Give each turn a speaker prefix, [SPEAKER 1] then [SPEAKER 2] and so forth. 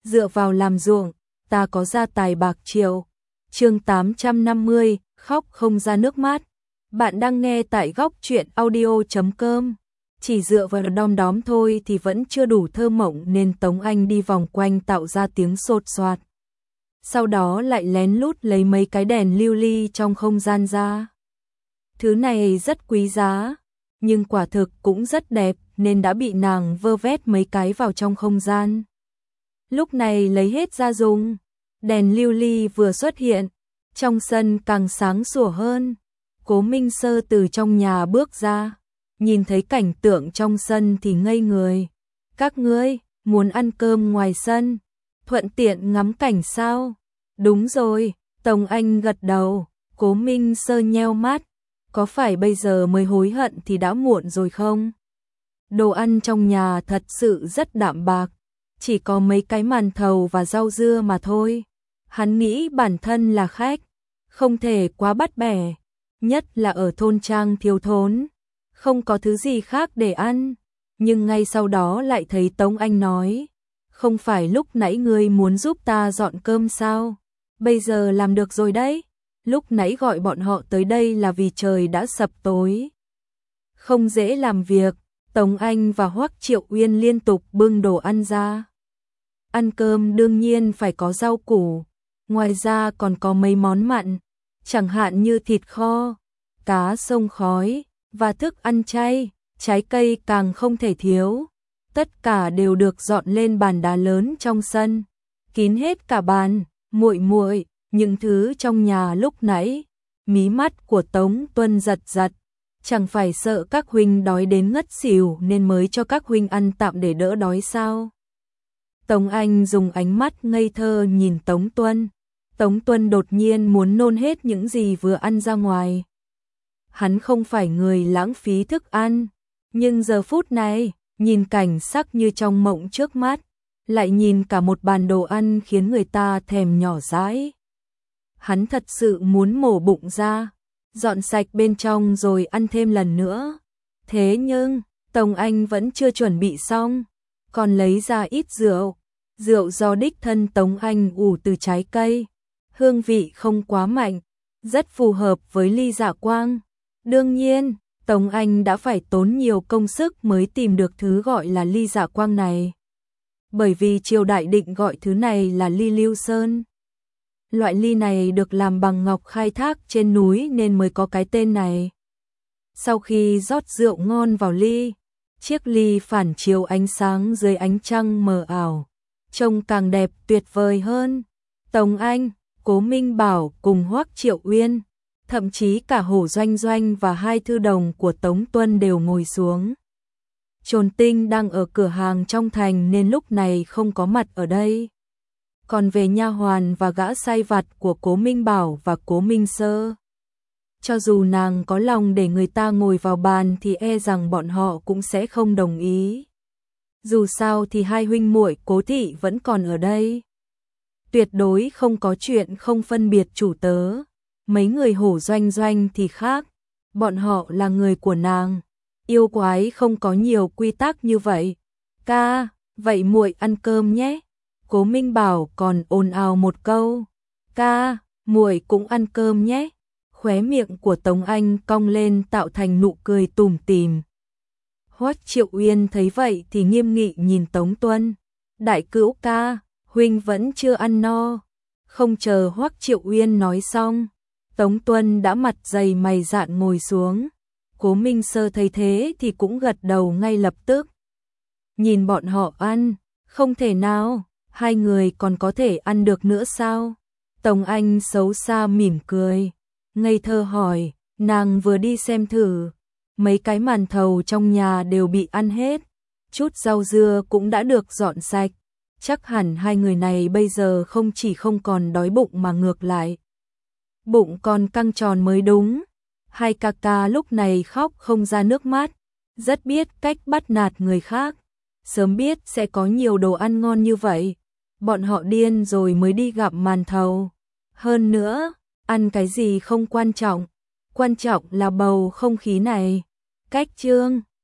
[SPEAKER 1] dựa vào làm ruộng, ta có gia tài bạc triệu. Chương 850, khóc không ra nước mắt. Bạn đang nghe tại góc truyện audio.com. Chỉ dựa vào đom đóm thôi thì vẫn chưa đủ thơ mộng nên Tống Anh đi vòng quanh tạo ra tiếng sột soạt. Sau đó lại lén lút lấy mấy cái đèn lưu ly trong không gian ra. Thứ này rất quý giá, nhưng quả thực cũng rất đẹp nên đã bị nàng vơ vét mấy cái vào trong không gian. Lúc này lấy hết ra dùng, đèn lưu ly vừa xuất hiện, trong sân càng sáng sủa hơn. Cố Minh Sơ từ trong nhà bước ra, nhìn thấy cảnh tượng trong sân thì ngây người. Các ngươi muốn ăn cơm ngoài sân, thuận tiện ngắm cảnh sao? Đúng rồi, Tống Anh gật đầu. Cố Minh Sơ nheo mắt, có phải bây giờ mới hối hận thì đã muộn rồi không? Đồ ăn trong nhà thật sự rất đạm bạc, chỉ có mấy cái màn thầu và rau dưa mà thôi. Hắn nghĩ bản thân là khách, không thể quá bắt bẻ, nhất là ở thôn trang thiếu thốn, không có thứ gì khác để ăn. Nhưng ngay sau đó lại thấy Tống Anh nói, không phải lúc nãy ngươi muốn giúp ta dọn cơm sao? Bây giờ làm được rồi đấy. Lúc nãy gọi bọn họ tới đây là vì trời đã sập tối, không dễ làm việc. Tống Anh và Hoắc Triệu Uyên liên tục bưng đồ ăn ra. Ăn cơm đương nhiên phải có rau củ, ngoài ra còn có mấy món mặn, chẳng hạn như thịt kho, cá sông khói và thức ăn chay, trái cây càng không thể thiếu. Tất cả đều được dọn lên bàn đá lớn trong sân, kín hết cả bàn. Muội muội, những thứ trong nhà lúc nãy. Mí mắt của Tống Tuân giật giật, chẳng phải sợ các huynh đói đến ngất xỉu nên mới cho các huynh ăn tạm để đỡ đói sao? Tống Anh dùng ánh mắt ngây thơ nhìn Tống Tuân. Tống Tuân đột nhiên muốn nôn hết những gì vừa ăn ra ngoài. Hắn không phải người lãng phí thức ăn, nhưng giờ phút này, nhìn cảnh sắc như trong mộng trước mắt, lại nhìn cả một bàn đồ ăn khiến người ta thèm nhỏ dãi. Hắn thật sự muốn mổ bụng ra, dọn sạch bên trong rồi ăn thêm lần nữa. Thế nhưng, Tống Anh vẫn chưa chuẩn bị xong, còn lấy ra ít rượu. Rượu do đích thân Tống Anh ủ từ trái cây, hương vị không quá mạnh, rất phù hợp với ly dạ quang. Đương nhiên, Tống Anh đã phải tốn nhiều công sức mới tìm được thứ gọi là ly dạ quang này. Bởi vì triều đại định gọi thứ này là ly Lưu Sơn. Loại ly này được làm bằng ngọc khai thác trên núi nên mới có cái tên này. Sau khi rót rượu ngon vào ly, chiếc ly phản chiếu ánh sáng dưới ánh trăng mờ ảo, trông càng đẹp tuyệt vời hơn. Tống Anh, Cố Minh Bảo cùng Hoắc Triệu Uyên, thậm chí cả Hổ Doanh Doanh và hai thư đồng của Tống Tuân đều ngồi xuống. Trồn Tinh đang ở cửa hàng trong thành nên lúc này không có mặt ở đây. Còn về nha hoàn và gã sai vặt của Cố Minh Bảo và Cố Minh Sơ, cho dù nàng có lòng để người ta ngồi vào bàn thì e rằng bọn họ cũng sẽ không đồng ý. Dù sao thì hai huynh muội Cố thị vẫn còn ở đây. Tuyệt đối không có chuyện không phân biệt chủ tớ. Mấy người Hổ Doanh Doanh thì khác, bọn họ là người của nàng. Yêu quái không có nhiều quy tắc như vậy. Ca, vậy muội ăn cơm nhé. Cố Minh Bảo còn ồn ào một câu. Ca, muội cũng ăn cơm nhé. Khóe miệng của Tống Anh cong lên tạo thành nụ cười tủm tỉm. Hoắc Triệu Uyên thấy vậy thì nghiêm nghị nhìn Tống Tuân. Đại cữu ca, huynh vẫn chưa ăn no. Không chờ Hoắc Triệu Uyên nói xong, Tống Tuân đã mặt dày mày dạn ngồi xuống. Cố Minh Sơ thấy thế thì cũng gật đầu ngay lập tức. Nhìn bọn họ ăn, không thể nào, hai người còn có thể ăn được nữa sao? Tống Anh xấu xa mỉm cười, ngây thơ hỏi, nàng vừa đi xem thử, mấy cái màn thầu trong nhà đều bị ăn hết, chút rau dưa cũng đã được dọn sạch, chắc hẳn hai người này bây giờ không chỉ không còn đói bụng mà ngược lại, bụng còn căng tròn mới đúng. Hai ca ca lúc này khóc không ra nước mắt, rất biết cách bắt nạt người khác, sớm biết sẽ có nhiều đồ ăn ngon như vậy, bọn họ điên rồi mới đi gặp màn thầu. Hơn nữa, ăn cái gì không quan trọng, quan trọng là bầu không khí này. Cách chương